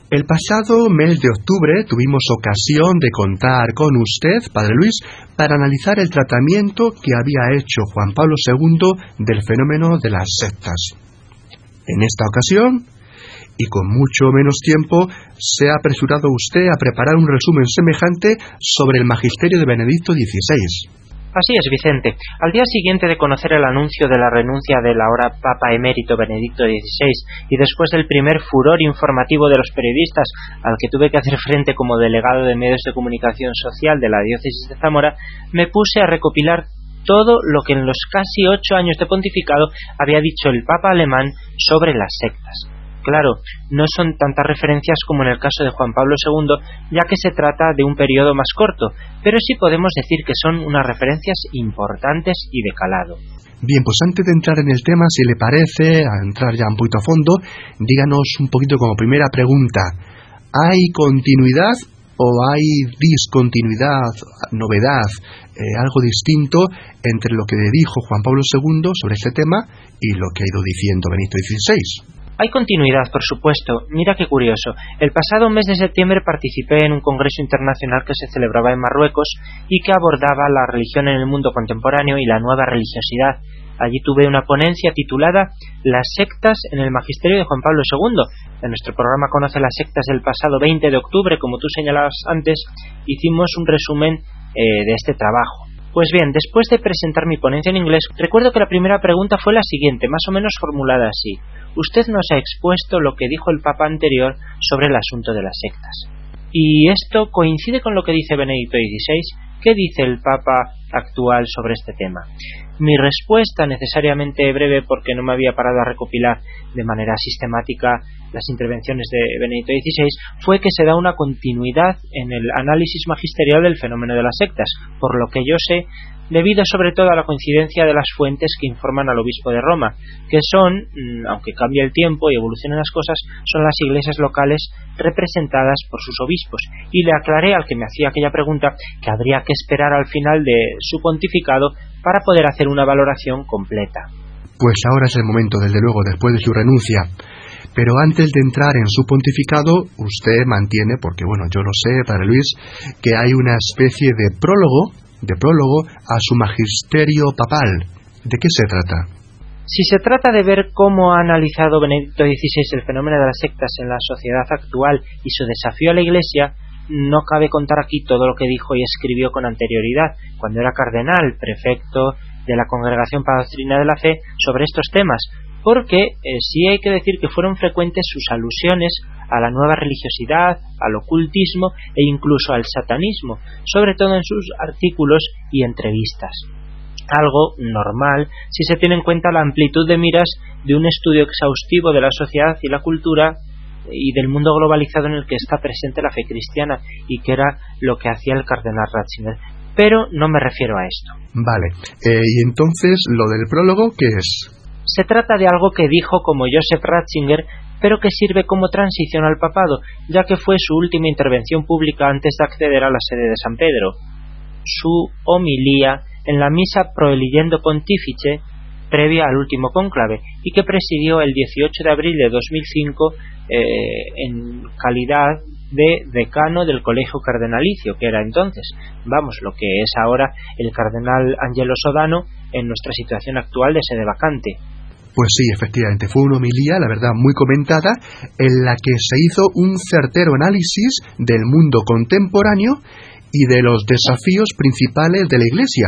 El pasado mes de octubre tuvimos ocasión de contar con usted, Padre Luis, para analizar el tratamiento que había hecho Juan Pablo II del fenómeno de las sectas. En esta ocasión, y con mucho menos tiempo, se ha apresurado usted a preparar un resumen semejante sobre el magisterio de Benedicto XVI. Así es, Vicente. Al día siguiente de conocer el anuncio de la renuncia del ahora Papa emérito Benedicto XVI y después del primer furor informativo de los periodistas al que tuve que hacer frente como delegado de medios de comunicación social de la diócesis de Zamora, me puse a recopilar todo lo que en los casi 8 años de pontificado había dicho el Papa alemán sobre las sectas. Claro, no son tantas referencias como en el caso de Juan Pablo II, ya que se trata de un periodo más corto, pero sí podemos decir que son unas referencias importantes y de calado. Bien, pues antes de entrar en el tema, si le parece, a entrar ya un poquito a fondo, díganos un poquito como primera pregunta, ¿hay continuidad o hay discontinuidad, novedad, algo distinto entre lo que dijo Juan Pablo II sobre este tema y lo que ha ido diciendo Benedicto XVI? Hay continuidad, por supuesto. Mira qué curioso. El pasado mes de septiembre participé en un congreso internacional que se celebraba en Marruecos y que abordaba la religión en el mundo contemporáneo y la nueva religiosidad. Allí tuve una ponencia titulada Las sectas en el magisterio de Juan Pablo II. En nuestro programa Conoce las sectas del pasado 20 de octubre, como tú señalabas antes, hicimos un resumen de este trabajo. Pues bien, después de presentar mi ponencia en inglés, recuerdo que la primera pregunta fue la siguiente, más o menos formulada así. Usted nos ha expuesto lo que dijo el Papa anterior sobre el asunto de las sectas. ¿Y esto coincide con lo que dice Benedicto XVI? ¿Qué dice el Papa actual sobre este tema? Mi respuesta, necesariamente breve porque no me había parado a recopilar de manera sistemática las intervenciones de Benedicto XVI, fue que se da una continuidad en el análisis magisterial del fenómeno de las sectas, por lo que yo sé, debido sobre todo a la coincidencia de las fuentes que informan al obispo de Roma, que son, aunque cambie el tiempo y evolucionen las cosas, son las iglesias locales representadas por sus obispos. Y le aclaré al que me hacía aquella pregunta que habría que esperar al final de su pontificado para poder hacer una valoración completa. Pues ahora es el momento, desde luego, después de su renuncia. Pero antes de entrar en su pontificado, usted mantiene, porque bueno, yo lo sé, Padre Luis, que hay una especie de prólogo a su magisterio papal. ¿De qué se trata? Si se trata de ver cómo ha analizado Benedicto XVI el fenómeno de las sectas en la sociedad actual y su desafío a la Iglesia, no cabe contar aquí todo lo que dijo y escribió con anterioridad, cuando era cardenal, prefecto de la Congregación para la Doctrina de la Fe, sobre estos temas, porque sí hay que decir que fueron frecuentes sus alusiones a la nueva religiosidad, al ocultismo e incluso al satanismo, sobre todo en sus artículos y entrevistas. Algo normal si se tiene en cuenta la amplitud de miras de un estudio exhaustivo de la sociedad y la cultura y del mundo globalizado en el que está presente la fe cristiana, y que era lo que hacía el cardenal Ratzinger. Pero no me refiero a esto. Vale, y entonces lo del prólogo, ¿qué es? Se trata de algo que dijo como Joseph Ratzinger, pero que sirve como transición al papado, ya que fue su última intervención pública antes de acceder a la sede de San Pedro. Su homilía en la misa Pro Eligiendo Pontifice, previa al último cónclave, y que presidió el 18 de abril de 2005 en calidad de decano del Colegio Cardenalicio, que era entonces, lo que es ahora el cardenal Angelo Sodano en nuestra situación actual de sede vacante. Pues sí, efectivamente, fue una homilía, la verdad, muy comentada, en la que se hizo un certero análisis del mundo contemporáneo y de los desafíos principales de la Iglesia.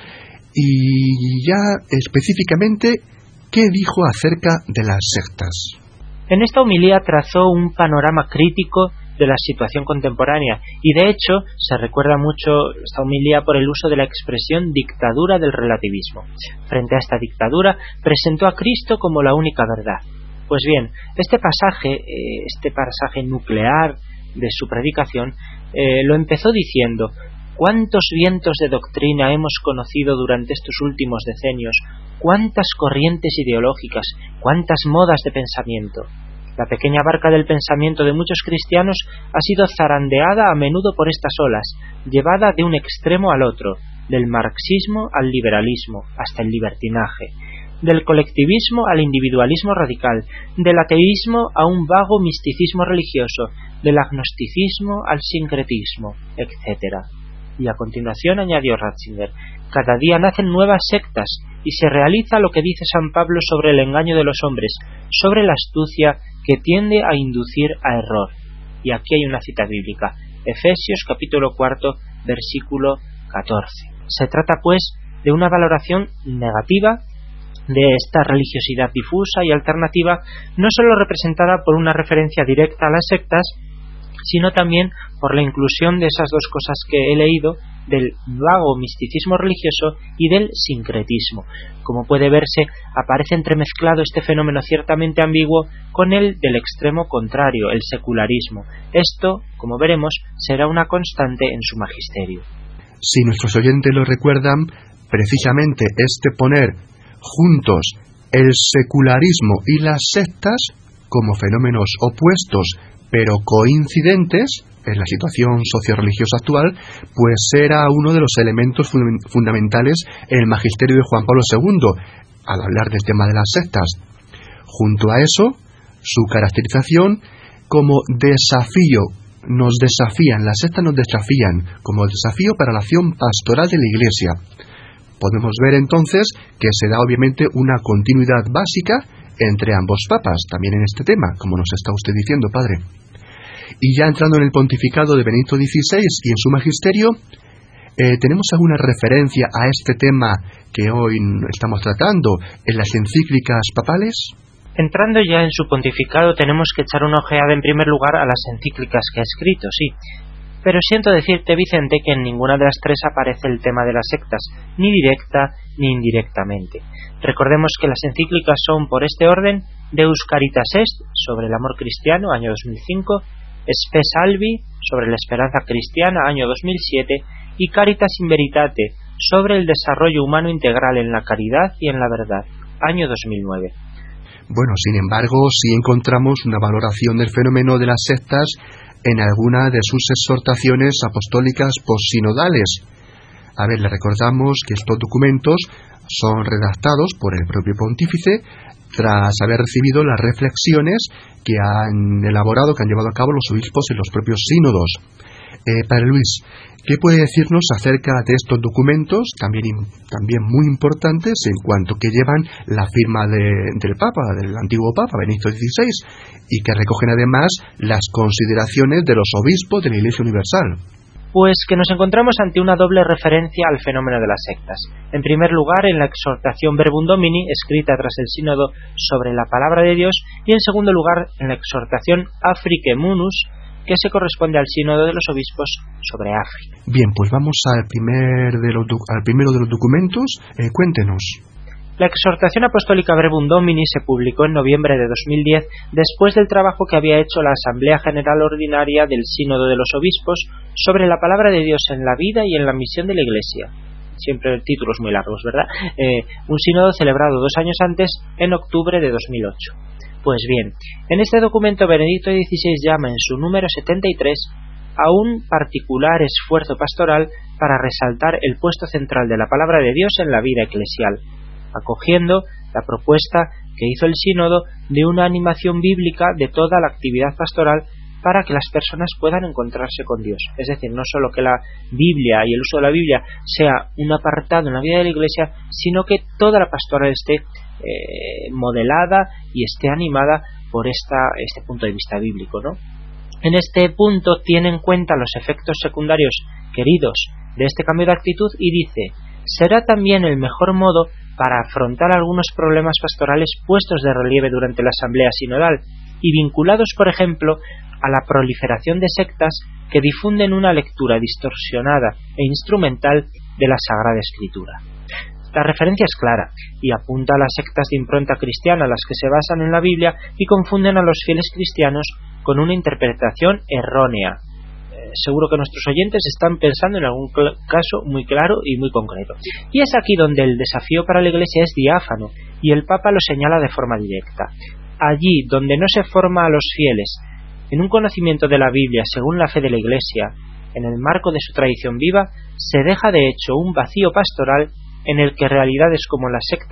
Y ya específicamente, ¿qué dijo acerca de las sectas? En esta homilía trazó un panorama crítico de la situación contemporánea, y de hecho se recuerda mucho esta homilía por el uso de la expresión dictadura del relativismo. Frente a esta dictadura presentó a Cristo como la única verdad. Pues bien, este pasaje nuclear de su predicación lo empezó diciendo: ¿cuántos vientos de doctrina hemos conocido durante estos últimos decenios? ¿Cuántas corrientes ideológicas? ¿Cuántas modas de pensamiento? La pequeña barca del pensamiento de muchos cristianos ha sido zarandeada a menudo por estas olas, llevada de un extremo al otro, del marxismo al liberalismo, hasta el libertinaje. del colectivismo al individualismo radical, del ateísmo a un vago misticismo religioso, del agnosticismo al sincretismo, etc. Y a continuación añadió Ratzinger: cada día nacen nuevas sectas y se realiza lo que dice San Pablo sobre el engaño de los hombres, sobre la astucia que tiende a inducir a error. Y aquí hay una cita bíblica, Efesios capítulo 4, versículo 14. Se trata pues de una valoración negativa de esta religiosidad difusa y alternativa, no sólo representada por una referencia directa a las sectas, sino también por la inclusión de esas dos cosas que he leído, del vago misticismo religioso y del sincretismo. Como puede verse, aparece entremezclado este fenómeno ciertamente ambiguo con el del extremo contrario, el secularismo. Esto, como veremos, será una constante en su magisterio. Si nuestros oyentes lo recuerdan, precisamente este poner juntos el secularismo y las sectas como fenómenos opuestos pero coincidentes en la situación socio-religiosa actual, pues era uno de los elementos fundamentales en el magisterio de Juan Pablo II al hablar del tema de las sectas. Junto a eso, su caracterización como desafío, las sectas nos desafían como desafío para la acción pastoral de la Iglesia. Podemos ver entonces que se da obviamente una continuidad básica entre ambos papas, también en este tema, como nos está usted diciendo, padre. Y ya entrando en el pontificado de Benedicto XVI y en su magisterio, ¿tenemos alguna referencia a este tema que hoy estamos tratando en las encíclicas papales? Entrando ya en su pontificado, tenemos que echar una ojeada en primer lugar a las encíclicas que ha escrito, sí. Pero siento decirte, Vicente, que en ninguna de las tres aparece el tema de las sectas, ni directa ni indirectamente. Recordemos que las encíclicas son, por este orden, Deus Caritas Est, sobre el amor cristiano, año 2005, Spe Salvi, sobre la esperanza cristiana, año 2007, y Caritas in Veritate, sobre el desarrollo humano integral en la caridad y en la verdad, año 2009. Bueno, sin embargo, sí encontramos una valoración del fenómeno de las sectas en alguna de sus exhortaciones apostólicas postsinodales. A ver, le recordamos que estos documentos son redactados por el propio pontífice tras haber recibido las reflexiones que han elaborado, que han llevado a cabo los obispos en los propios sínodos. Padre Luis, ¿qué puede decirnos acerca de estos documentos, también muy importantes en cuanto que llevan la firma del Papa, del antiguo Papa Benedicto XVI, y que recogen además las consideraciones de los obispos de la Iglesia Universal? Pues que nos encontramos ante una doble referencia al fenómeno de las sectas. En primer lugar, en la exhortación Verbum Domini, escrita tras el sínodo sobre la palabra de Dios, y en segundo lugar, en la exhortación Africae Munus, que se corresponde al sínodo de los obispos sobre África. Bien, pues vamos al primero de los documentos. Cuéntenos. La exhortación apostólica Verbum Domini se publicó en noviembre de 2010 después del trabajo que había hecho la Asamblea General Ordinaria del Sínodo de los Obispos sobre la palabra de Dios en la vida y en la misión de la Iglesia. Siempre títulos muy largos, ¿verdad? Un sínodo celebrado 2 años antes, en octubre de 2008. Pues bien, en este documento Benedicto XVI llama en su número 73 a un particular esfuerzo pastoral para resaltar el puesto central de la palabra de Dios en la vida eclesial, acogiendo la propuesta que hizo el sínodo de una animación bíblica de toda la actividad pastoral para que las personas puedan encontrarse con Dios. Es decir, no solo que la Biblia y el uso de la Biblia sea un apartado en la vida de la Iglesia, sino que toda la pastoral esté modelada y esté animada por este punto de vista bíblico, ¿no? En este punto tiene en cuenta los efectos secundarios queridos de este cambio de actitud y dice: será también el mejor modo para afrontar algunos problemas pastorales puestos de relieve durante la asamblea sinodal y vinculados, por ejemplo, a la proliferación de sectas que difunden una lectura distorsionada e instrumental de la Sagrada Escritura. La referencia es clara y apunta a las sectas de impronta cristiana, las que se basan en la Biblia y confunden a los fieles cristianos con una interpretación errónea. Seguro que nuestros oyentes están pensando en algún caso muy claro y muy concreto. Y es aquí donde el desafío para la Iglesia es diáfano y el Papa lo señala de forma directa. Allí donde no se forma a los fieles en un conocimiento de la Biblia según la fe de la Iglesia, en el marco de su tradición viva, se deja de hecho un vacío pastoral en el que realidades como las sectas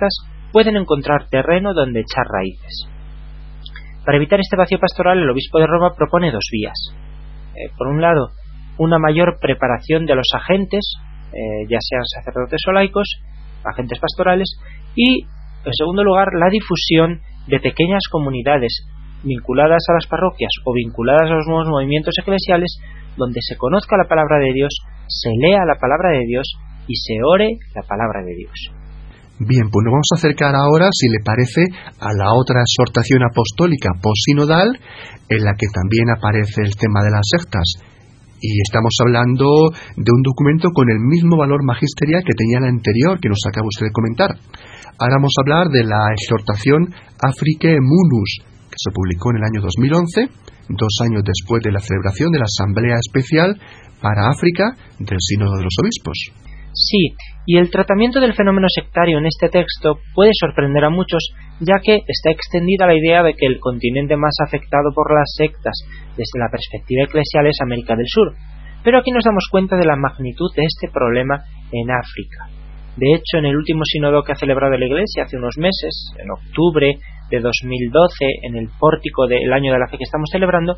pueden encontrar terreno donde echar raíces. Para evitar este vacío pastoral, el obispo de Roma propone dos vías. Por un lado, una mayor preparación de los agentes, ya sean sacerdotes o laicos, agentes pastorales, y, en segundo lugar, la difusión de pequeñas comunidades vinculadas a las parroquias o vinculadas a los nuevos movimientos eclesiales, donde se conozca la palabra de Dios, se lea la palabra de Dios y se ore la palabra de Dios. Bien, pues nos vamos a acercar ahora, si le parece, a la otra exhortación apostólica postsinodal, en la que también aparece el tema de las sectas. Y estamos hablando de un documento con el mismo valor magisterial que tenía el anterior, que nos acaba usted de comentar. Ahora vamos a hablar de la exhortación Africae Munus, que se publicó en el año 2011, 2 años después de la celebración de la Asamblea Especial para África del Sínodo de los Obispos. Sí, y el tratamiento del fenómeno sectario en este texto puede sorprender a muchos, ya que está extendida la idea de que el continente más afectado por las sectas desde la perspectiva eclesial es América del Sur. Pero aquí nos damos cuenta de la magnitud de este problema en África. De hecho, en el último sínodo que ha celebrado la Iglesia hace unos meses, en octubre de 2012, en el pórtico del Año de la Fe que estamos celebrando,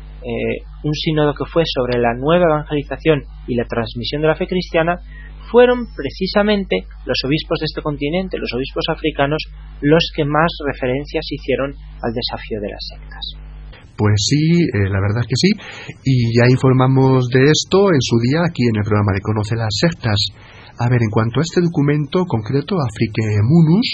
un sínodo que fue sobre la nueva evangelización y la transmisión de la fe cristiana, fueron precisamente los obispos de este continente, los obispos africanos, los que más referencias hicieron al desafío de las sectas. Pues sí, la verdad es que sí, y ya informamos de esto en su día aquí en el programa de Conoce las Sectas. A ver, en cuanto a este documento concreto, Africae Munus,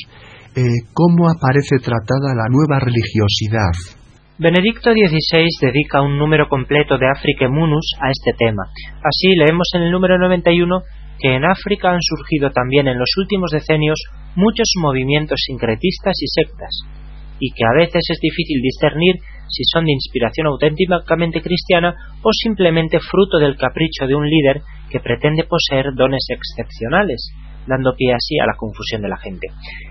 ¿cómo aparece tratada la nueva religiosidad? Benedicto XVI dedica un número completo de Africae Munus a este tema. Así leemos en el número 91 que en África han surgido también en los últimos decenios muchos movimientos sincretistas y sectas, y que a veces es difícil discernir si son de inspiración auténticamente cristiana o simplemente fruto del capricho de un líder que pretende poseer dones excepcionales, dando pie así a la confusión de la gente.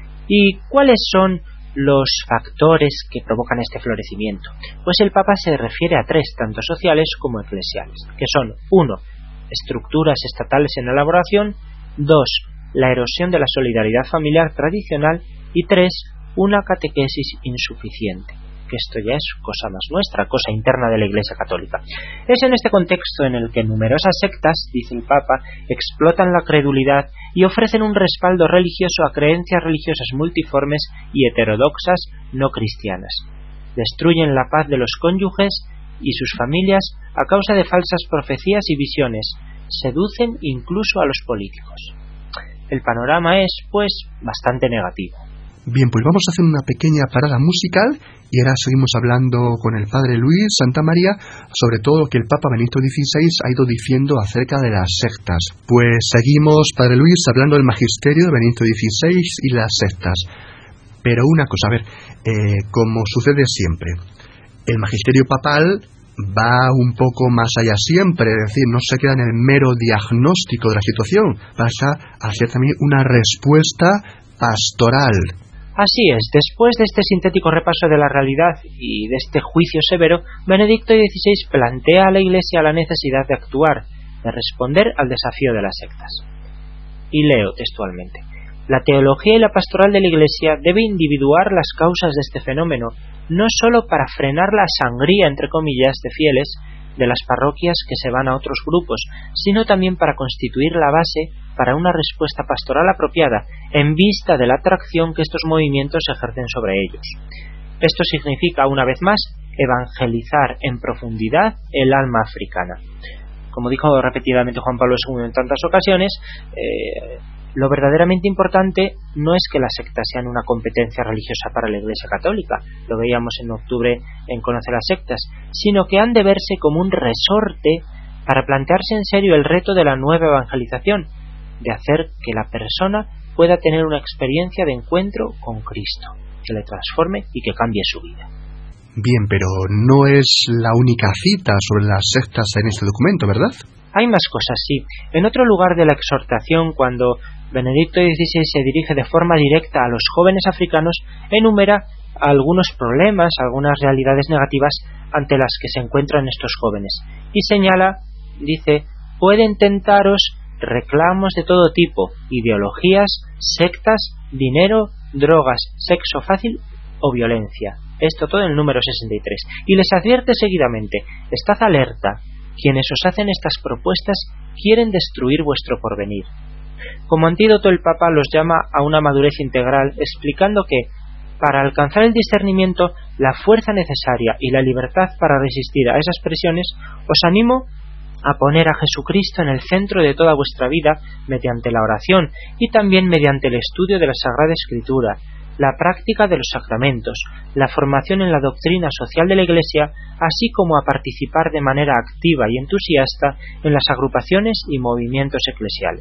¿Y cuáles son los factores que provocan este florecimiento? Pues el Papa se refiere a 3, tanto sociales como eclesiales, que son 1. Estructuras estatales en elaboración, 2. La erosión de la solidaridad familiar tradicional y 3. Una catequesis insuficiente, que esto ya es cosa más nuestra, cosa interna de la Iglesia Católica. Es en este contexto en el que numerosas sectas, dice el Papa, explotan la credulidad y ofrecen un respaldo religioso a creencias religiosas multiformes y heterodoxas no cristianas. Destruyen la paz de los cónyuges y sus familias a causa de falsas profecías y visiones, seducen incluso a los políticos. El panorama es, pues, bastante negativo. Bien, pues vamos a hacer una pequeña parada musical y ahora seguimos hablando con el Padre Luis Santamaría sobre todo lo que el Papa Benedicto XVI ha ido diciendo acerca de las sectas. Pues seguimos, Padre Luis, hablando del magisterio de Benedicto XVI y las sectas. Pero una cosa, a ver, como sucede siempre, el magisterio papal va un poco más allá siempre, es decir, no se queda en el mero diagnóstico de la situación, pasa a ser también una respuesta pastoral. Así es, después de este sintético repaso de la realidad y de este juicio severo, Benedicto XVI plantea a la Iglesia la necesidad de actuar, de responder al desafío de las sectas. Y leo textualmente: la teología y la pastoral de la Iglesia debe individuar las causas de este fenómeno, no sólo para frenar la sangría, entre comillas, de fieles de las parroquias que se van a otros grupos, sino también para constituir la base para una respuesta pastoral apropiada, en vista de la atracción que estos movimientos ejercen sobre ellos. Esto significa, una vez más, evangelizar en profundidad el alma africana. Como dijo repetidamente Juan Pablo II en tantas ocasiones, lo verdaderamente importante no es que las sectas sean una competencia religiosa para la Iglesia Católica, lo veíamos en octubre en Conocer las Sectas, sino que han de verse como un resorte para plantearse en serio el reto de la nueva evangelización, de hacer que la persona pueda tener una experiencia de encuentro con Cristo, que le transforme y que cambie su vida. Bien, pero no es la única cita sobre las sectas en este documento, ¿verdad? Hay más cosas, sí. En otro lugar de la exhortación, cuando Benedicto XVI se dirige de forma directa a los jóvenes africanos, enumera algunos problemas, algunas realidades negativas ante las que se encuentran estos jóvenes. Y señala, dice, pueden tentaros reclamos de todo tipo, ideologías, sectas, dinero drogas, sexo fácil o violencia. Esto todo en el número 63. Y les advierte seguidamente: estad alerta, quienes os hacen estas propuestas quieren destruir vuestro porvenir. Como antídoto, el Papa los llama a una madurez integral, explicando que, para alcanzar el discernimiento, la fuerza necesaria y la libertad para resistir a esas presiones, os animo a poner a Jesucristo en el centro de toda vuestra vida mediante la oración y también mediante el estudio de la Sagrada Escritura, la práctica de los sacramentos, la formación en la doctrina social de la Iglesia, así como a participar de manera activa y entusiasta en las agrupaciones y movimientos eclesiales.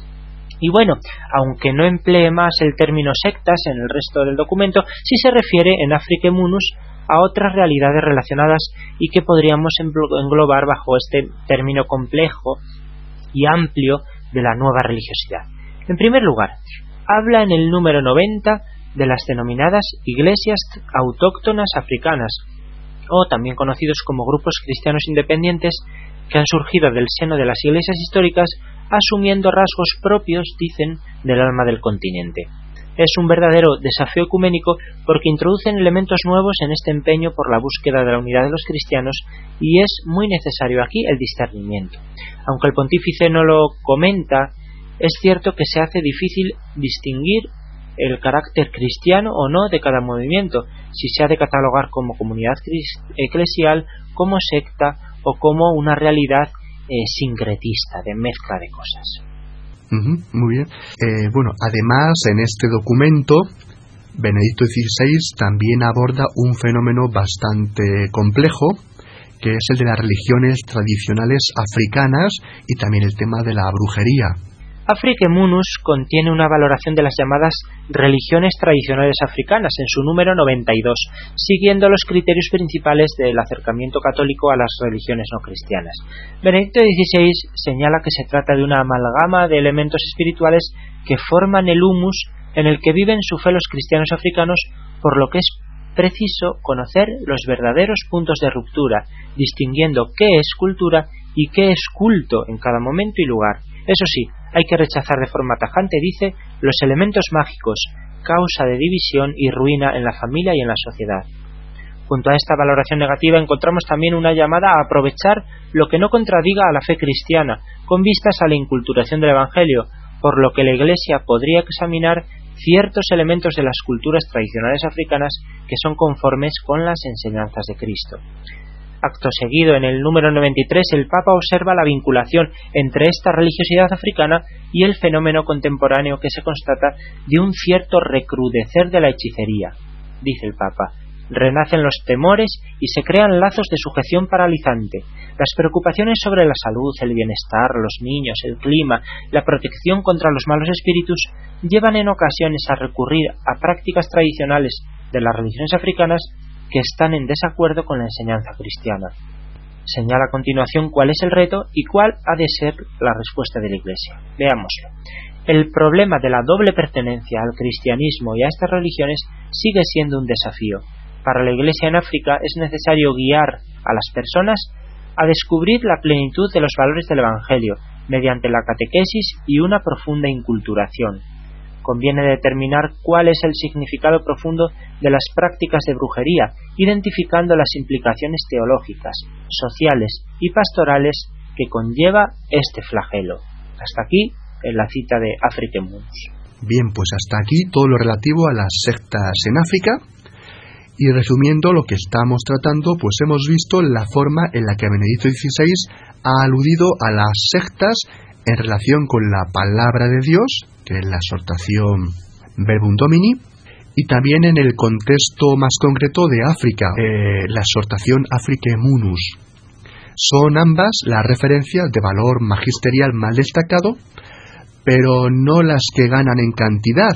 Y bueno, aunque no emplee más el término sectas en el resto del documento, sí se refiere en Africae Munus a otras realidades relacionadas y que podríamos englobar bajo este término complejo y amplio de la nueva religiosidad. En primer lugar, habla en el número 90 de las denominadas iglesias autóctonas africanas, o también conocidos como grupos cristianos independientes, que han surgido del seno de las iglesias históricas, asumiendo rasgos propios, dicen, del alma del continente. Es un verdadero desafío ecuménico porque introducen elementos nuevos en este empeño por la búsqueda de la unidad de los cristianos, y es muy necesario aquí el discernimiento. Aunque el pontífice no lo comenta, es cierto que se hace difícil distinguir el carácter cristiano o no de cada movimiento, si se ha de catalogar como comunidad eclesial, como secta o como una realidad sincretista, de mezcla de cosas. Muy bien. Bueno, además en este documento Benedicto XVI también aborda un fenómeno bastante complejo, que es el de las religiones tradicionales africanas y también el tema de la brujería. Africae Munus contiene una valoración de las llamadas religiones tradicionales africanas en su número 92, siguiendo los criterios principales del acercamiento católico a las religiones no cristianas. Benedicto XVI señala que se trata de una amalgama de elementos espirituales que forman el humus en el que viven su fe los cristianos africanos, por lo que es preciso conocer los verdaderos puntos de ruptura, distinguiendo qué es cultura y qué es culto en cada momento y lugar. Eso sí, hay que rechazar de forma tajante, dice, los elementos mágicos, causa de división y ruina en la familia y en la sociedad. Junto a esta valoración negativa encontramos también una llamada a aprovechar lo que no contradiga a la fe cristiana, con vistas a la inculturación del Evangelio, por lo que la Iglesia podría examinar ciertos elementos de las culturas tradicionales africanas que son conformes con las enseñanzas de Cristo. Acto seguido, en el número 93, el Papa observa la vinculación entre esta religiosidad africana y el fenómeno contemporáneo que se constata de un cierto recrudecer de la hechicería. Dice el Papa: renacen los temores y se crean lazos de sujeción paralizante. Las preocupaciones sobre la salud, el bienestar, los niños, el clima, la protección contra los malos espíritus llevan en ocasiones a recurrir a prácticas tradicionales de las religiones africanas que están en desacuerdo con la enseñanza cristiana. Señala a continuación cuál es el reto y cuál ha de ser la respuesta de la Iglesia. Veámoslo. El problema de la doble pertenencia al cristianismo y a estas religiones sigue siendo un desafío. Para la Iglesia en África es necesario guiar a las personas a descubrir la plenitud de los valores del Evangelio mediante la catequesis y una profunda inculturación. Conviene determinar cuál es el significado profundo de las prácticas de brujería, identificando las implicaciones teológicas, sociales y pastorales que conlleva este flagelo. Hasta aquí en la cita de Africae Munus. Bien, pues hasta aquí todo lo relativo a las sectas en África. Y resumiendo lo que estamos tratando, pues hemos visto la forma en la que Benedicto XVI ha aludido a las sectas en relación con la palabra de Dios, que es la exhortación Verbum Domini, y también en el contexto más concreto de África, la exhortación Africae Munus. Son ambas las referencias de valor magisterial más destacado, pero no las que ganan en cantidad.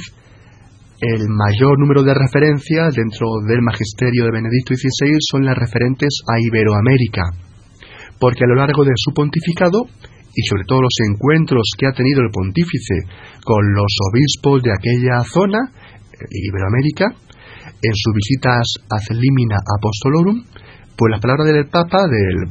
El mayor número de referencias dentro del magisterio de Benedicto XVI son las referentes a Iberoamérica, porque a lo largo de su pontificado, y sobre todo los encuentros que ha tenido el pontífice con los obispos de aquella zona, Iberoamérica, en sus visitas ad limina apostolorum, pues la palabra del Papa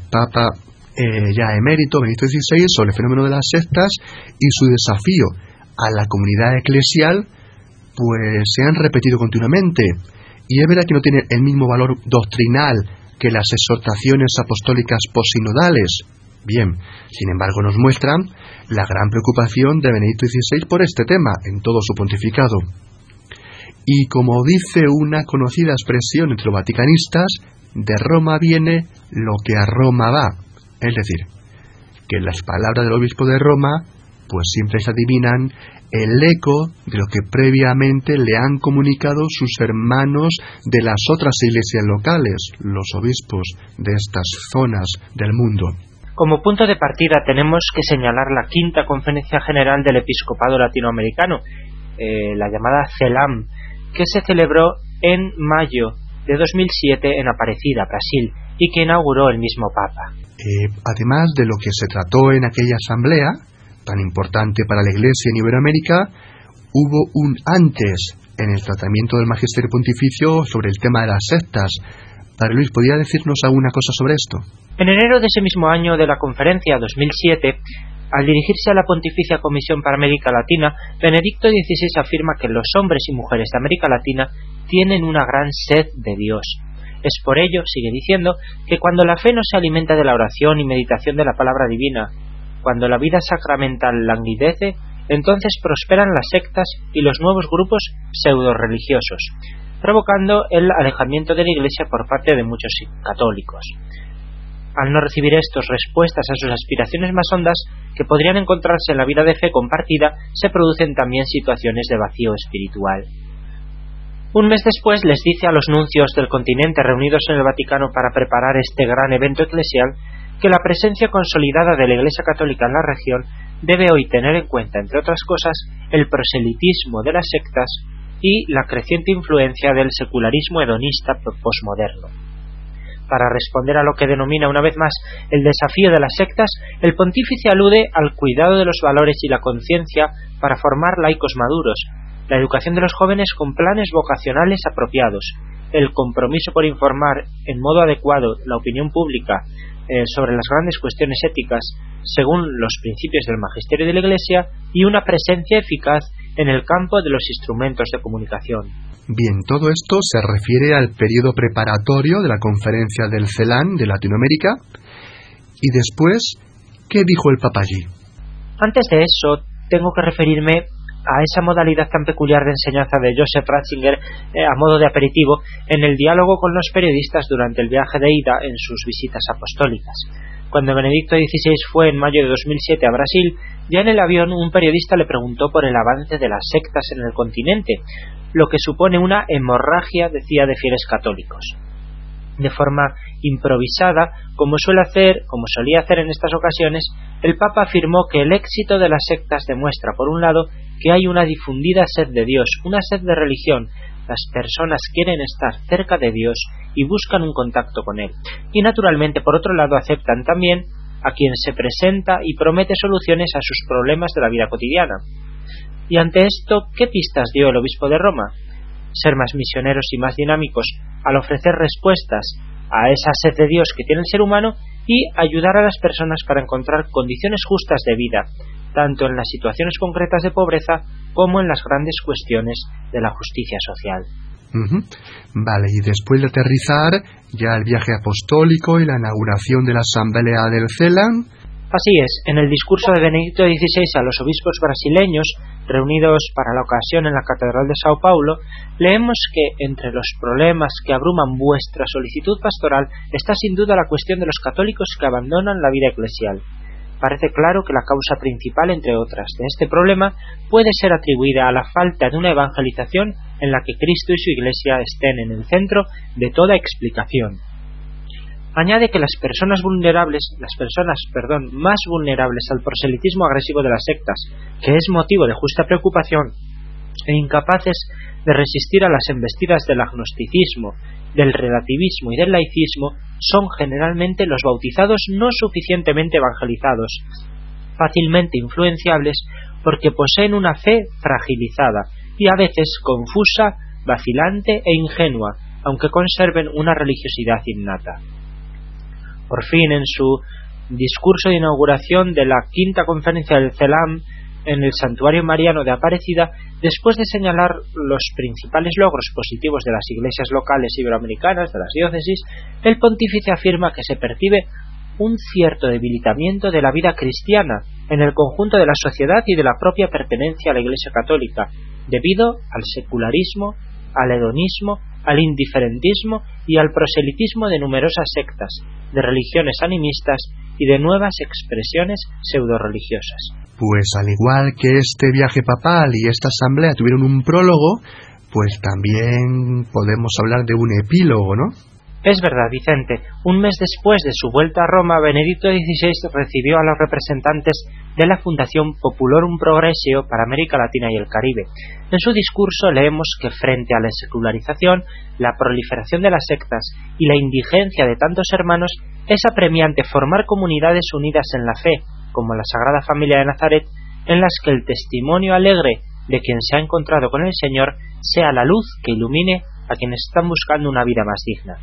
ya emérito, Benedicto XVI, sobre el fenómeno de las sectas y su desafío a la comunidad eclesial pues se han repetido continuamente, y es verdad que no tienen el mismo valor doctrinal que las exhortaciones apostólicas posinodales. Bien, sin embargo nos muestran la gran preocupación de Benedicto XVI por este tema en todo su pontificado. Y como dice una conocida expresión entre los vaticanistas, de Roma viene lo que a Roma va. Es decir, que las palabras del obispo de Roma pues siempre se adivinan el eco de lo que previamente le han comunicado sus hermanos de las otras iglesias locales, los obispos de estas zonas del mundo. Como punto de partida tenemos que señalar la quinta Conferencia General del Episcopado Latinoamericano, la llamada CELAM, que se celebró en mayo de 2007 en Aparecida, Brasil, y que inauguró el mismo Papa. Además de lo que se trató en aquella asamblea, tan importante para la Iglesia en Iberoamérica, hubo un antes en el tratamiento del Magisterio Pontificio sobre el tema de las sectas. Padre Luis, ¿podría decirnos alguna cosa sobre esto? En enero de ese mismo año de la conferencia, 2007, al dirigirse a la Pontificia Comisión para América Latina, Benedicto XVI afirma que los hombres y mujeres de América Latina tienen una gran sed de Dios. Es por ello, sigue diciendo, que cuando la fe no se alimenta de la oración y meditación de la palabra divina, cuando la vida sacramental languidece, entonces prosperan las sectas y los nuevos grupos pseudo-religiosos, provocando el alejamiento de la Iglesia por parte de muchos católicos. Al no recibir estos respuestas a sus aspiraciones más hondas, que podrían encontrarse en la vida de fe compartida, se producen también situaciones de vacío espiritual. Un mes después les dice a los nuncios del continente reunidos en el Vaticano para preparar este gran evento eclesial que la presencia consolidada de la Iglesia Católica en la región debe hoy tener en cuenta, entre otras cosas, el proselitismo de las sectas y la creciente influencia del secularismo hedonista posmoderno. Para responder a lo que denomina una vez más el desafío de las sectas, el pontífice alude al cuidado de los valores y la conciencia para formar laicos maduros, la educación de los jóvenes con planes vocacionales apropiados, el compromiso por informar en modo adecuado la opinión pública sobre las grandes cuestiones éticas según los principios del magisterio de la Iglesia y una presencia eficaz en el campo de los instrumentos de comunicación. Bien, todo esto se refiere al periodo preparatorio de la conferencia del CELAM de Latinoamérica. Y después, ¿qué dijo el Papa allí? Antes de eso, tengo que referirme a esa modalidad tan peculiar de enseñanza de Joseph Ratzinger a modo de aperitivo en el diálogo con los periodistas durante el viaje de ida en sus visitas apostólicas. Cuando Benedicto XVI fue en mayo de 2007 a Brasil, ya en el avión un periodista le preguntó por el avance de las sectas en el continente, lo que supone una hemorragia, decía, de fieles católicos. De forma improvisada, como solía hacer en estas ocasiones, el Papa afirmó que el éxito de las sectas demuestra, por un lado, que hay una difundida sed de Dios, una sed de religión. Las personas quieren estar cerca de Dios y buscan un contacto con Él. Y naturalmente, por otro lado, aceptan también a quien se presenta y promete soluciones a sus problemas de la vida cotidiana. Y ante esto, ¿qué pistas dio el obispo de Roma? Ser más misioneros y más dinámicos al ofrecer respuestas a esa sed de Dios que tiene el ser humano y ayudar a las personas para encontrar condiciones justas de vida, tanto en las situaciones concretas de pobreza como en las grandes cuestiones de la justicia social. Vale, y después de aterrizar, ya el viaje apostólico y la inauguración de la asamblea del CELAM. Así es, en el discurso de Benedicto XVI a los obispos brasileños, reunidos para la ocasión en la Catedral de Sao Paulo, leemos que entre los problemas que abruman vuestra solicitud pastoral está sin duda la cuestión de los católicos que abandonan la vida eclesial. Parece claro que la causa principal, entre otras, de este problema puede ser atribuida a la falta de una evangelización en la que Cristo y su Iglesia estén en el centro de toda explicación. Añade que las personas más vulnerables al proselitismo agresivo de las sectas, que es motivo de justa preocupación, e incapaces de resistir a las embestidas del agnosticismo, del relativismo y del laicismo, son generalmente los bautizados no suficientemente evangelizados, fácilmente influenciables porque poseen una fe fragilizada y a veces confusa, vacilante e ingenua, aunque conserven una religiosidad innata. Por fin, en su discurso de inauguración de la quinta conferencia del CELAM, en el santuario mariano de Aparecida, después de señalar los principales logros positivos de las iglesias locales iberoamericanas, de las diócesis, el pontífice afirma que se percibe un cierto debilitamiento de la vida cristiana en el conjunto de la sociedad y de la propia pertenencia a la Iglesia católica, debido al secularismo, al hedonismo, al indiferentismo y al proselitismo de numerosas sectas, de religiones animistas y de nuevas expresiones pseudoreligiosas. Pues al igual que este viaje papal y esta asamblea tuvieron un prólogo, pues también podemos hablar de un epílogo, ¿no? Es verdad, Vicente. Un mes después de su vuelta a Roma, Benedicto XVI recibió a los representantes de la Fundación Populorum Progressio para América Latina y el Caribe. En su discurso leemos que frente a la secularización, la proliferación de las sectas y la indigencia de tantos hermanos, es apremiante formar comunidades unidas en la fe, como la Sagrada Familia de Nazaret, en las que el testimonio alegre de quien se ha encontrado con el Señor sea la luz que ilumine a quienes están buscando una vida más digna.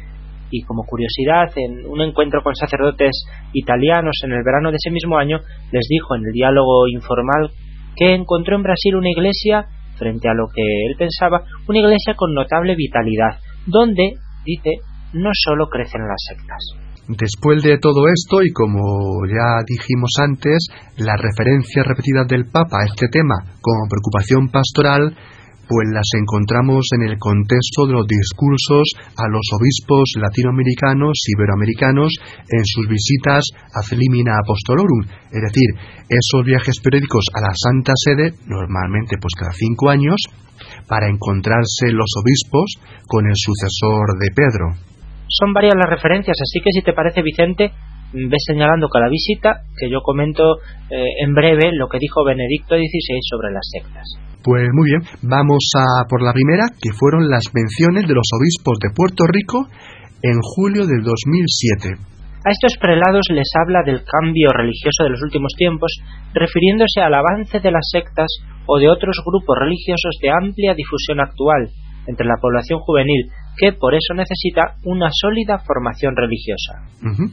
Y como curiosidad, en un encuentro con sacerdotes italianos en el verano de ese mismo año, les dijo en el diálogo informal que encontró en Brasil una iglesia, frente a lo que él pensaba, una iglesia con notable vitalidad, donde, dice, no solo crecen las sectas. Después de todo esto, y como ya dijimos antes, las referencias repetidas del Papa a este tema como preocupación pastoral, pues las encontramos en el contexto de los discursos a los obispos latinoamericanos y iberoamericanos en sus visitas a Limina Apostolorum, es decir, esos viajes periódicos a la Santa Sede, normalmente pues cada 5 años, para encontrarse los obispos con el sucesor de Pedro. Son varias las referencias, así que si te parece, Vicente, ves señalando cada visita, que yo comento en breve lo que dijo Benedicto XVI sobre las sectas. Pues muy bien, vamos a por la primera, que fueron las menciones de los obispos de Puerto Rico en julio del 2007. A estos prelados les habla del cambio religioso de los últimos tiempos, refiriéndose al avance de las sectas o de otros grupos religiosos de amplia difusión actual entre la población juvenil, que por eso necesita una sólida formación religiosa.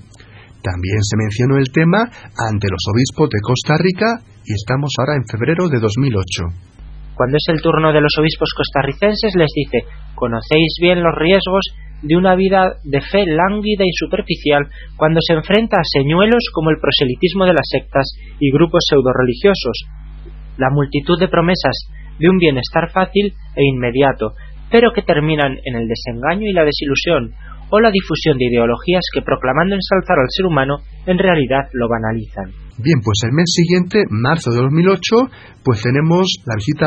También se mencionó el tema ante los obispos de Costa Rica y estamos ahora en febrero de 2008. Cuando es el turno de los obispos costarricenses, les dice: conocéis bien los riesgos de una vida de fe lánguida y superficial cuando se enfrenta a señuelos como el proselitismo de las sectas y grupos pseudo-religiosos, la multitud de promesas de un bienestar fácil e inmediato, pero que terminan en el desengaño y la desilusión, o la difusión de ideologías que, proclamando ensalzar al ser humano, en realidad lo banalizan. Bien, pues el mes siguiente, marzo de 2008, pues tenemos la visita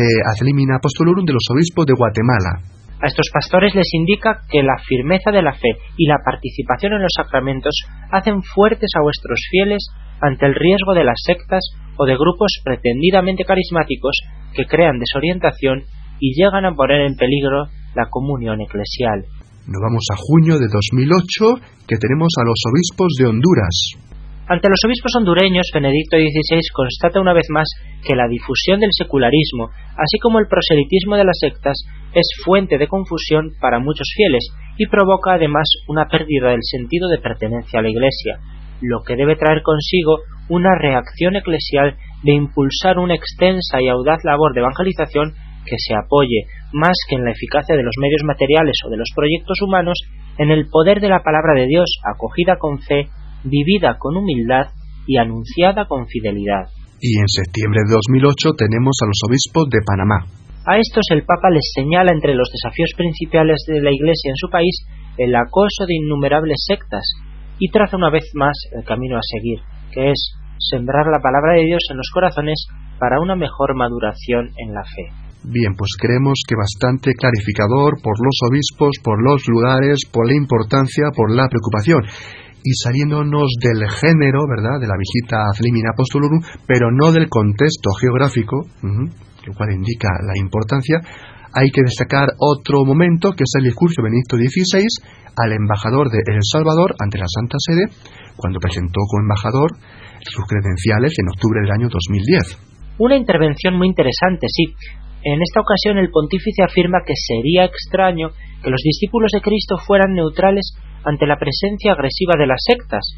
a Limina Apostolorum de los obispos de Guatemala. A estos pastores les indica que la firmeza de la fe y la participación en los sacramentos hacen fuertes a vuestros fieles ante el riesgo de las sectas o de grupos pretendidamente carismáticos que crean desorientación y llegan a poner en peligro la comunión eclesial. Nos vamos a junio de 2008, que tenemos a los obispos de Honduras. Ante los obispos hondureños, Benedicto XVI constata una vez más que la difusión del secularismo, así como el proselitismo de las sectas, es fuente de confusión para muchos fieles y provoca además una pérdida del sentido de pertenencia a la Iglesia, lo que debe traer consigo una reacción eclesial de impulsar una extensa y audaz labor de evangelización que se apoye, más que en la eficacia de los medios materiales o de los proyectos humanos, en el poder de la palabra de Dios, acogida con fe, vivida con humildad y anunciada con fidelidad. Y en septiembre de 2008 tenemos a los obispos de Panamá. A estos el Papa les señala entre los desafíos principales de la Iglesia en su país el acoso de innumerables sectas y traza una vez más el camino a seguir, que es sembrar la palabra de Dios en los corazones para una mejor maduración en la fe. Bien, pues creemos que bastante clarificador por los obispos, por los lugares, por la importancia, por la preocupación. Y saliéndonos del género, ¿verdad?, de la visita a Limina Apostolorum, pero no del contexto geográfico, lo cual indica la importancia, hay que destacar otro momento, que es el discurso de Benedicto XVI al embajador de El Salvador ante la Santa Sede, cuando presentó como embajador sus credenciales en octubre del año 2010. Una intervención muy interesante, sí. En esta ocasión el pontífice afirma que sería extraño que los discípulos de Cristo fueran neutrales ante la presencia agresiva de las sectas,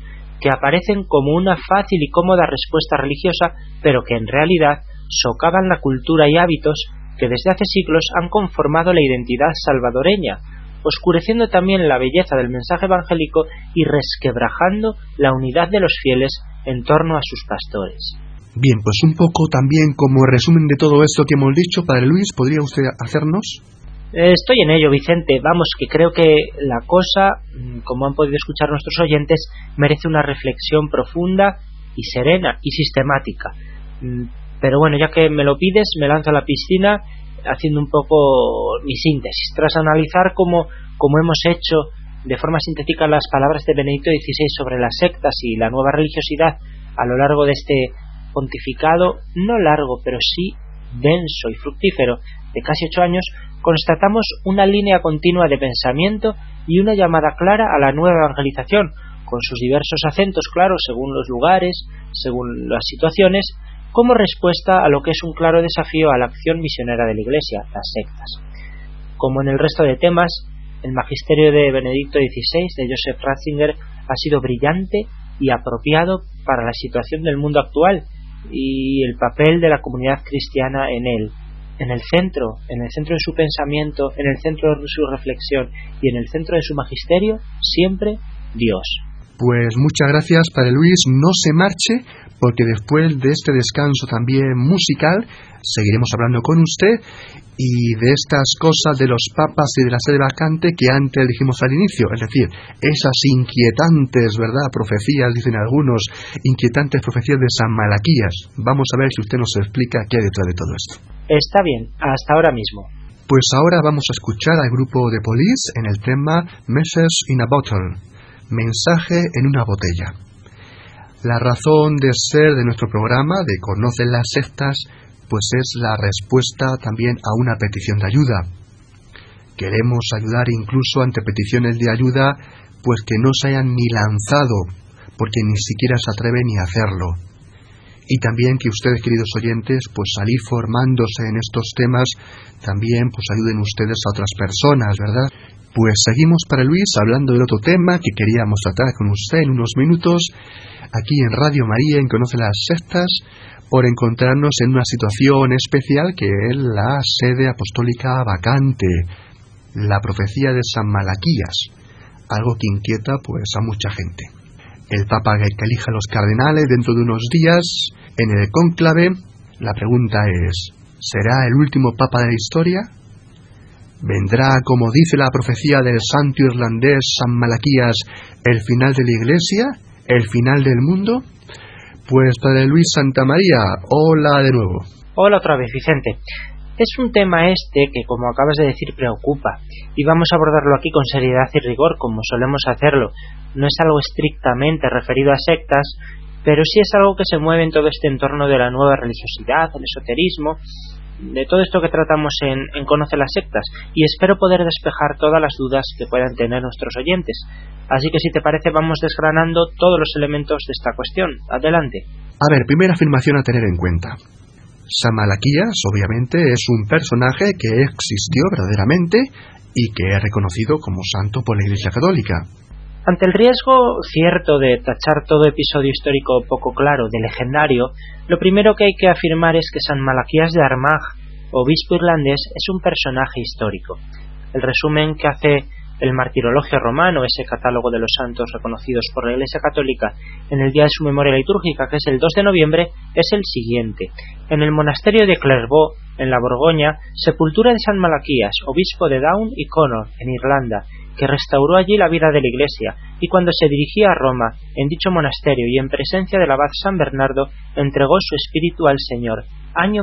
que aparecen como una fácil y cómoda respuesta religiosa, pero que en realidad socavan la cultura y hábitos que desde hace siglos han conformado la identidad salvadoreña, oscureciendo también la belleza del mensaje evangélico y resquebrajando la unidad de los fieles en torno a sus pastores. Bien, pues un poco también como resumen de todo esto que hemos dicho, Padre Luis, ¿podría usted hacernos? Estoy en ello, Vicente. Vamos, que creo que la cosa, como han podido escuchar nuestros oyentes, merece una reflexión profunda y serena y sistemática. Pero bueno, ya que me lo pides, me lanzo a la piscina haciendo un poco mi síntesis. Tras analizar como hemos hecho de forma sintética las palabras de Benedicto XVI sobre las sectas y la nueva religiosidad a lo largo de este pontificado, no largo, pero sí denso y fructífero, de casi 8 años, constatamos una línea continua de pensamiento y una llamada clara a la nueva evangelización, con sus diversos acentos claros según los lugares, según las situaciones, como respuesta a lo que es un claro desafío a la acción misionera de la Iglesia, las sectas. Como en el resto de temas, el magisterio de Benedicto XVI, de Joseph Ratzinger, ha sido brillante y apropiado para la situación del mundo actual y el papel de la comunidad cristiana en él. En el centro de su pensamiento, en el centro de su reflexión y en el centro de su magisterio, siempre Dios. Pues muchas gracias, Padre Luis. No se marche, porque después de este descanso también musical seguiremos hablando con usted y de estas cosas de los papas y de la sede vacante que antes dijimos al inicio, es decir, esas inquietantes, ¿verdad?, profecías, dicen algunos, inquietantes profecías de San Malaquías. Vamos a ver si usted nos explica qué hay detrás de todo esto. Está bien, hasta ahora mismo. Pues ahora vamos a escuchar al grupo de Police en el tema Message in a Bottle, mensaje en una botella. La razón de ser de nuestro programa de Conoce las sectas, pues es la respuesta también a una petición de ayuda. Queremos ayudar incluso ante peticiones de ayuda, pues que no se hayan ni lanzado, porque ni siquiera se atreven ni a hacerlo. Y también que ustedes, queridos oyentes, pues al ir formándose en estos temas, también pues ayuden ustedes a otras personas, ¿verdad? Pues seguimos, Padre Luis, hablando del otro tema que queríamos tratar con usted en unos minutos, aquí en Radio María, en Conoce las Sectas, por encontrarnos en una situación especial que es la sede apostólica vacante, la profecía de San Malaquías, algo que inquieta pues a mucha gente. El Papa que elija a los cardenales dentro de unos días, en el cónclave, la pregunta es, ¿será el último Papa de la historia? ¿Vendrá, como dice la profecía del santo irlandés San Malaquías, el final de la Iglesia? ¿El final del mundo? Pues Padre Luis Santamaría, hola de nuevo. Hola otra vez, Vicente. Es un tema que, como acabas de decir, preocupa, y vamos a abordarlo aquí con seriedad y rigor, como solemos hacerlo. No es algo estrictamente referido a sectas, pero sí es algo que se mueve en todo este entorno de la nueva religiosidad, el esoterismo, de todo esto que tratamos en Conoce las Sectas, y espero poder despejar todas las dudas que puedan tener nuestros oyentes. Así que si te parece vamos desgranando todos los elementos de esta cuestión. Adelante. A ver, primera afirmación a tener en cuenta. San Malaquías, obviamente, es un personaje que existió verdaderamente y que es reconocido como santo por la Iglesia Católica. Ante el riesgo cierto de tachar todo episodio histórico poco claro de legendario, lo primero que hay que afirmar es que San Malaquías de Armagh, obispo irlandés, es un personaje histórico. El resumen que hace el Martirologio Romano, ese catálogo de los santos reconocidos por la Iglesia Católica en el día de su memoria litúrgica, que es el 2 de noviembre, es el siguiente. En el monasterio de Clairvaux, en la Borgoña, sepultura de San Malaquías, obispo de Down y Connaught, en Irlanda, que restauró allí la vida de la Iglesia, y cuando se dirigía a Roma, en dicho monasterio y en presencia del abad San Bernardo, entregó su espíritu al Señor, año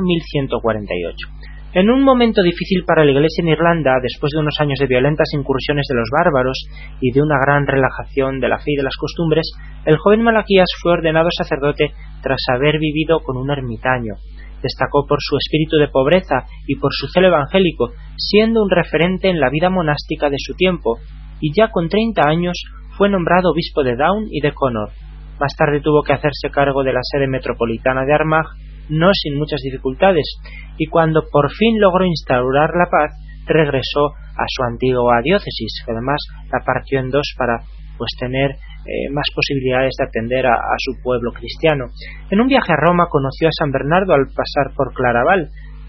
1148. En un momento difícil para la Iglesia en Irlanda, después de unos años de violentas incursiones de los bárbaros y de una gran relajación de la fe y de las costumbres, el joven Malaquías fue ordenado sacerdote tras haber vivido con un ermitaño. Destacó por su espíritu de pobreza y por su celo evangélico, siendo un referente en la vida monástica de su tiempo, y ya con 30 años fue nombrado obispo de Down y de Connaught. Más tarde tuvo que hacerse cargo de la sede metropolitana de Armagh, no sin muchas dificultades, y cuando por fin logró instaurar la paz, regresó a su antigua diócesis, que además la partió en dos para tener más posibilidades de atender a su pueblo cristiano. En un viaje a Roma conoció a San Bernardo al pasar por Claraval,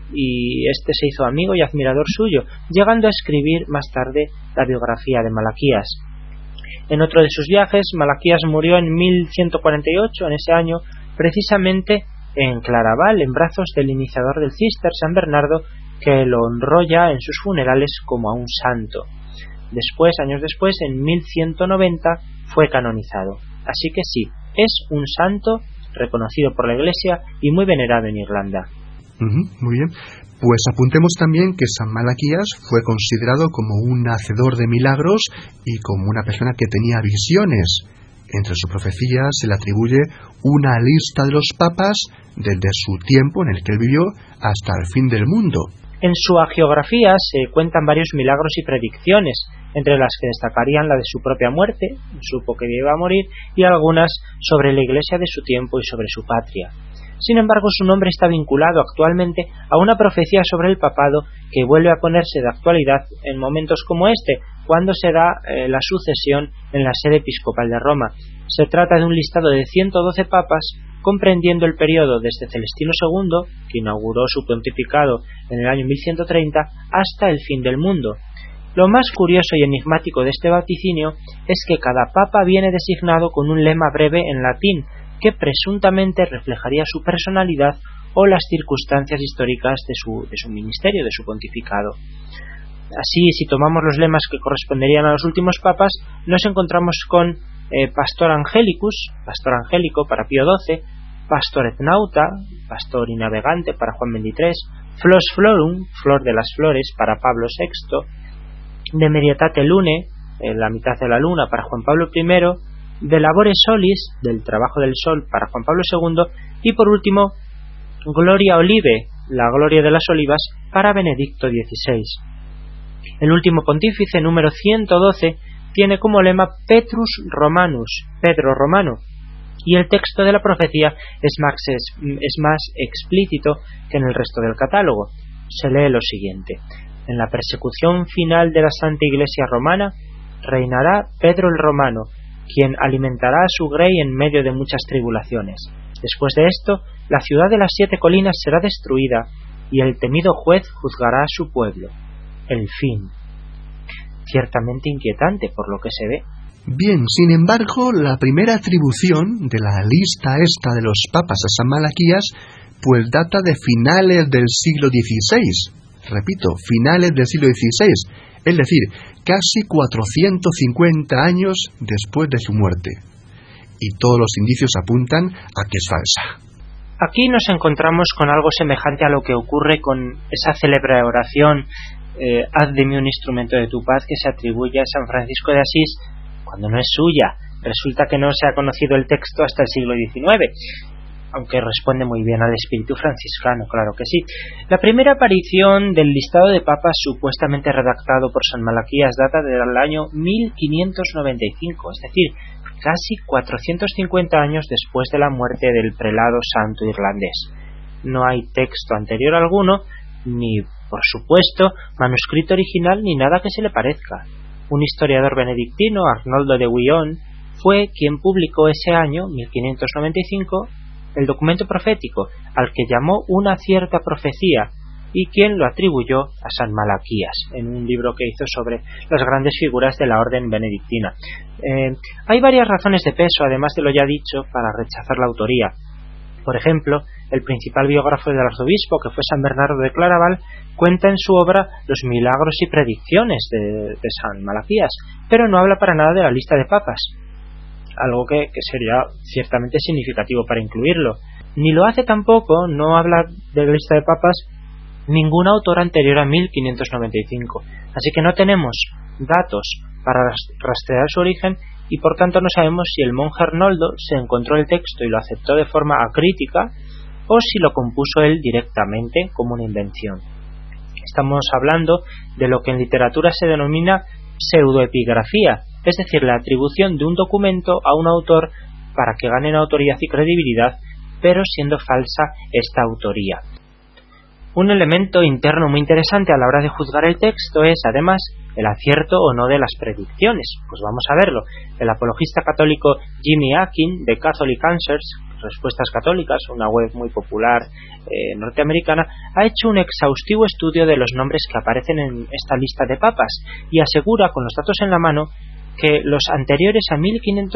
y este se hizo amigo y admirador suyo, llegando a escribir más tarde la biografía de Malaquías. En otro de sus viajes, Malaquías murió en 1148, en ese año, precisamente en Claraval, en brazos del iniciador del Císter, San Bernardo, que lo honró ya en sus funerales como a un santo. Después, años después, en 1190, fue canonizado. Así que sí, es un santo reconocido por la Iglesia y muy venerado en Irlanda. Muy bien. Pues apuntemos también que San Malaquías fue considerado como un hacedor de milagros y como una persona que tenía visiones. Entre sus profecías se le atribuye una lista de los papas desde su tiempo en el que él vivió hasta el fin del mundo. En su hagiografía se cuentan varios milagros y predicciones, entre las que destacarían la de su propia muerte, supo que iba a morir, y algunas sobre la Iglesia de su tiempo y sobre su patria. Sin embargo, su nombre está vinculado actualmente a una profecía sobre el papado que vuelve a ponerse de actualidad en momentos como este, cuando se da la sucesión en la sede episcopal de Roma. Se trata de un listado de 112 papas, comprendiendo el periodo desde Celestino II, que inauguró su pontificado en el año 1130, hasta el fin del mundo. Lo más curioso y enigmático de este vaticinio es que cada papa viene designado con un lema breve en latín, que presuntamente reflejaría su personalidad o las circunstancias históricas de su ministerio, de su pontificado. Así, si tomamos los lemas que corresponderían a los últimos papas, nos encontramos con Pastor Angelicus, pastor angélico para Pío XII, Pastor et Nauta, pastor y navegante para Juan XXIII, Flos Florum, flor de las flores para Pablo VI, De Merietate Lune, la mitad de la luna para Juan Pablo I, De Labore Solis, del trabajo del sol para Juan Pablo II, y por último Gloria Olive, la gloria de las olivas para Benedicto XVI. El último pontífice, número 112, tiene como lema Petrus Romanus, Pedro Romano, y el texto de la profecía es más explícito que en el resto del catálogo. Se lee lo siguiente: en la persecución final de la Santa Iglesia Romana reinará Pedro el Romano, quien alimentará a su grey en medio de muchas tribulaciones. Después de esto, la ciudad de las 7 colinas será destruida, y el temido juez juzgará a su pueblo. El fin. Ciertamente inquietante por lo que se ve. Bien, sin embargo, la primera atribución de la lista esta de los papas a San Malaquías pues data de finales del siglo XVI. Repito, finales del siglo XVI, es decir, casi 450 años después de su muerte. Y todos los indicios apuntan a que es falsa. Aquí nos encontramos con algo semejante a lo que ocurre con esa célebre oración haz de mí un instrumento de tu paz, que se atribuye a San Francisco de Asís cuando no es suya. Resulta que no se ha conocido el texto hasta el siglo XIX, aunque responde muy bien al espíritu franciscano, claro que sí. La primera aparición del listado de papas supuestamente redactado por San Malaquías data del año 1595, es decir, casi 450 años después de la muerte del prelado santo irlandés. No hay texto anterior alguno, ni, por supuesto, manuscrito original ni nada que se le parezca. Un historiador benedictino, Arnoldo de Guillón, fue quien publicó ese año, 1595, el documento profético, al que llamó una cierta profecía, y quien lo atribuyó a San Malaquías, en un libro que hizo sobre las grandes figuras de la orden benedictina. Hay varias razones de peso, además de lo ya dicho, para rechazar la autoría. Por ejemplo, el principal biógrafo del arzobispo, que fue San Bernardo de Claraval, cuenta en su obra los milagros y predicciones de San Malaquías, pero no habla para nada de la lista de papas, algo que sería ciertamente significativo para incluirlo. Ni lo hace tampoco, no habla de la lista de papas, ningún autor anterior a 1595, así que no tenemos datos para rastrear su origen, y por tanto no sabemos si el monje Arnoldo se encontró el texto y lo aceptó de forma acrítica, o si lo compuso él directamente como una invención. Estamos hablando de lo que en literatura se denomina pseudoepigrafía, es decir, la atribución de un documento a un autor para que gane autoridad y credibilidad, pero siendo falsa esta autoría. Un elemento interno muy interesante a la hora de juzgar el texto es, además, el acierto o no de las predicciones. Pues vamos a verlo. El apologista católico Jimmy Akin, de Catholic Answers, Respuestas Católicas, una web muy popular norteamericana, ha hecho un exhaustivo estudio de los nombres que aparecen en esta lista de papas y asegura, con los datos en la mano, que los anteriores a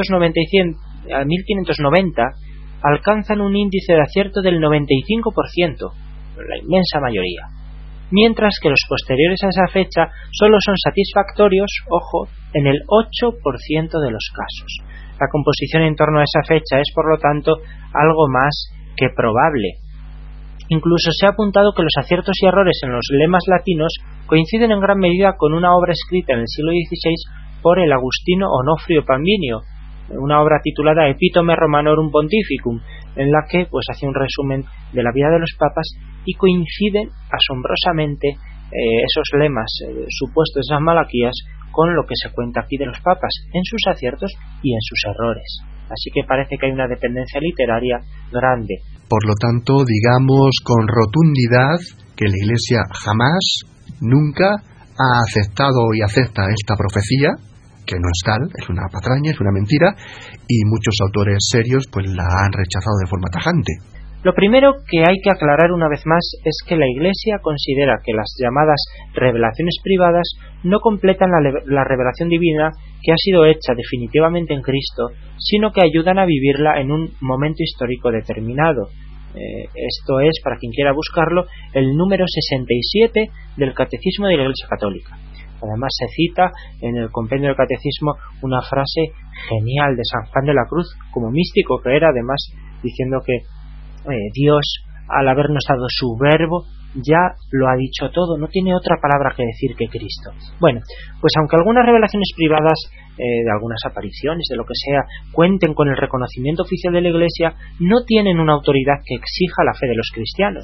1590 alcanzan un índice de acierto del 95%, la inmensa mayoría, mientras que los posteriores a esa fecha solo son satisfactorios, ojo, en el 8% de los casos. La composición en torno a esa fecha es, por lo tanto, algo más que probable. Incluso se ha apuntado que los aciertos y errores en los lemas latinos coinciden en gran medida con una obra escrita en el siglo XVI por el agustino Onofrio Pambinio, una obra titulada Epitome Romanorum Pontificum, en la que pues hace un resumen de la vida de los papas y coinciden asombrosamente esos lemas supuestos de San Malaquías con lo que se cuenta aquí de los papas, en sus aciertos y en sus errores. Así que parece que hay una dependencia literaria grande. Por lo tanto, digamos con rotundidad que la Iglesia jamás, nunca ha aceptado y acepta esta profecía, que no es tal, es una patraña, es una mentira, y muchos autores serios pues la han rechazado de forma tajante. Lo primero que hay que aclarar una vez más es que la Iglesia considera que las llamadas revelaciones privadas no completan la revelación divina que ha sido hecha definitivamente en Cristo, sino que ayudan a vivirla en un momento histórico determinado. Esto es, para quien quiera buscarlo, el número 67 del Catecismo de la Iglesia Católica. Además se cita en el compendio del Catecismo una frase genial de San Juan de la Cruz, como místico que era, además diciendo que Dios, al habernos dado su verbo, ya lo ha dicho todo, no tiene otra palabra que decir que Cristo. Bueno, pues aunque algunas revelaciones privadas de algunas apariciones, de lo que sea, cuenten con el reconocimiento oficial de la Iglesia, no tienen una autoridad que exija la fe de los cristianos.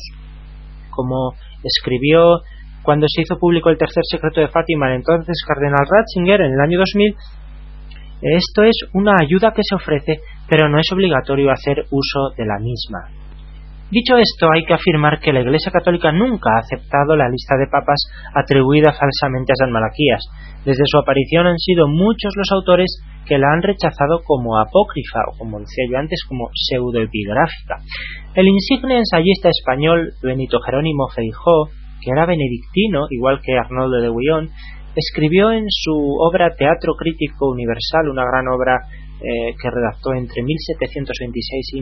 Como escribió cuando se hizo público el tercer secreto de Fátima el entonces cardenal Ratzinger en el año 2000, esto es una ayuda que se ofrece, pero no es obligatorio hacer uso de la misma. Dicho esto, hay que afirmar que la Iglesia Católica nunca ha aceptado la lista de papas atribuida falsamente a San Malaquías. Desde su aparición han sido muchos los autores que la han rechazado como apócrifa, o como decía yo antes, como pseudoepigráfica. El insigne ensayista español Benito Jerónimo Feijoo, que era benedictino, igual que Arnoldo de Guión, escribió en su obra Teatro Crítico Universal, una gran obra que redactó entre 1726 y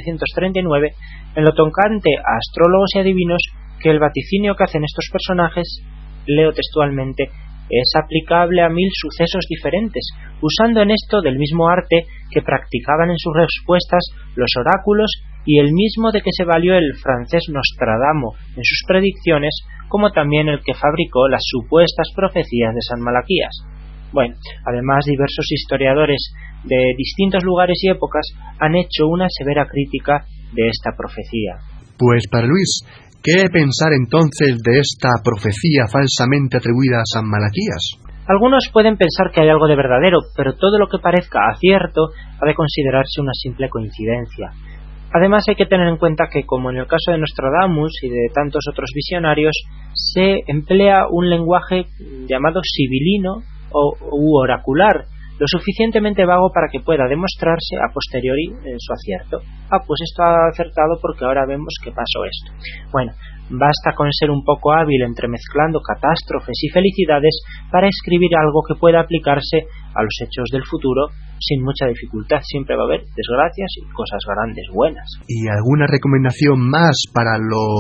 1739, en lo tocante a astrólogos y adivinos, que el vaticinio que hacen estos personajes, leo textualmente, es aplicable a 1000 sucesos diferentes, usando en esto del mismo arte que practicaban en sus respuestas los oráculos y el mismo de que se valió el francés Nostradamo en sus predicciones, como también el que fabricó las supuestas profecías de San Malaquías. Bueno, además diversos historiadores de distintos lugares y épocas han hecho una severa crítica de esta profecía. Pues Padre Luis, ¿qué pensar entonces de esta profecía falsamente atribuida a San Malaquías? Algunos pueden pensar que hay algo de verdadero, pero todo lo que parezca acierto ha de considerarse una simple coincidencia. Además hay que tener en cuenta que, como en el caso de Nostradamus y de tantos otros visionarios, se emplea un lenguaje llamado sibilino u oracular, lo suficientemente vago para que pueda demostrarse a posteriori su acierto. Pues esto ha acertado porque ahora vemos que pasó esto. Bueno, basta con ser un poco hábil entremezclando catástrofes y felicidades para escribir algo que pueda aplicarse a los hechos del futuro sin mucha dificultad. Siempre va a haber desgracias y cosas grandes buenas. ¿Y alguna recomendación más para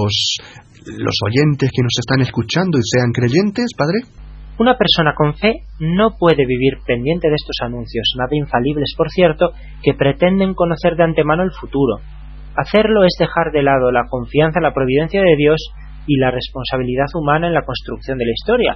los oyentes que nos están escuchando y sean creyentes, Padre? Una persona con fe no puede vivir pendiente de estos anuncios, nada infalibles, por cierto, que pretenden conocer de antemano el futuro. Hacerlo es dejar de lado la confianza en la providencia de Dios y la responsabilidad humana en la construcción de la historia.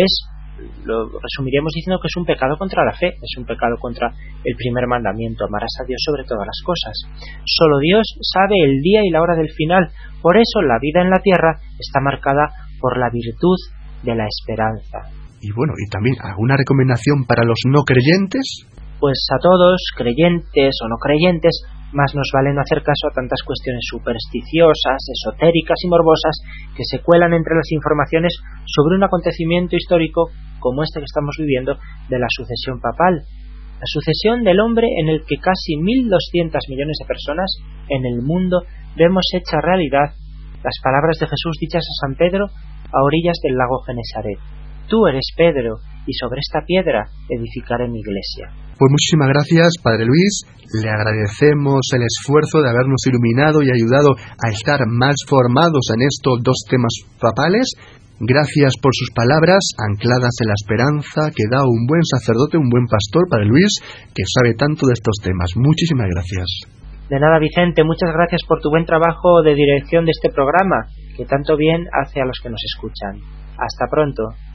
Lo resumiremos diciendo que es un pecado contra la fe, es un pecado contra el primer mandamiento: amarás a Dios sobre todas las cosas. Solo Dios sabe el día y la hora del final, por eso la vida en la tierra está marcada por la virtud de la esperanza. Y bueno, y también alguna recomendación para los no creyentes. Pues a todos, creyentes o no creyentes, más nos vale no hacer caso a tantas cuestiones supersticiosas, esotéricas y morbosas que se cuelan entre las informaciones sobre un acontecimiento histórico como este que estamos viviendo de la sucesión papal. La sucesión del hombre en el que casi 1.200 millones de personas en el mundo vemos hecha realidad las palabras de Jesús dichas a San Pedro a orillas del lago Genesaret. Tú eres Pedro, y sobre esta piedra edificaré mi iglesia. Pues muchísimas gracias, Padre Luis. Le agradecemos el esfuerzo de habernos iluminado y ayudado a estar más formados en estos dos temas papales. Gracias por sus palabras, ancladas en la esperanza que da un buen sacerdote, un buen pastor, Padre Luis, que sabe tanto de estos temas. Muchísimas gracias. De nada, Vicente, muchas gracias por tu buen trabajo de dirección de este programa, que tanto bien hace a los que nos escuchan. Hasta pronto.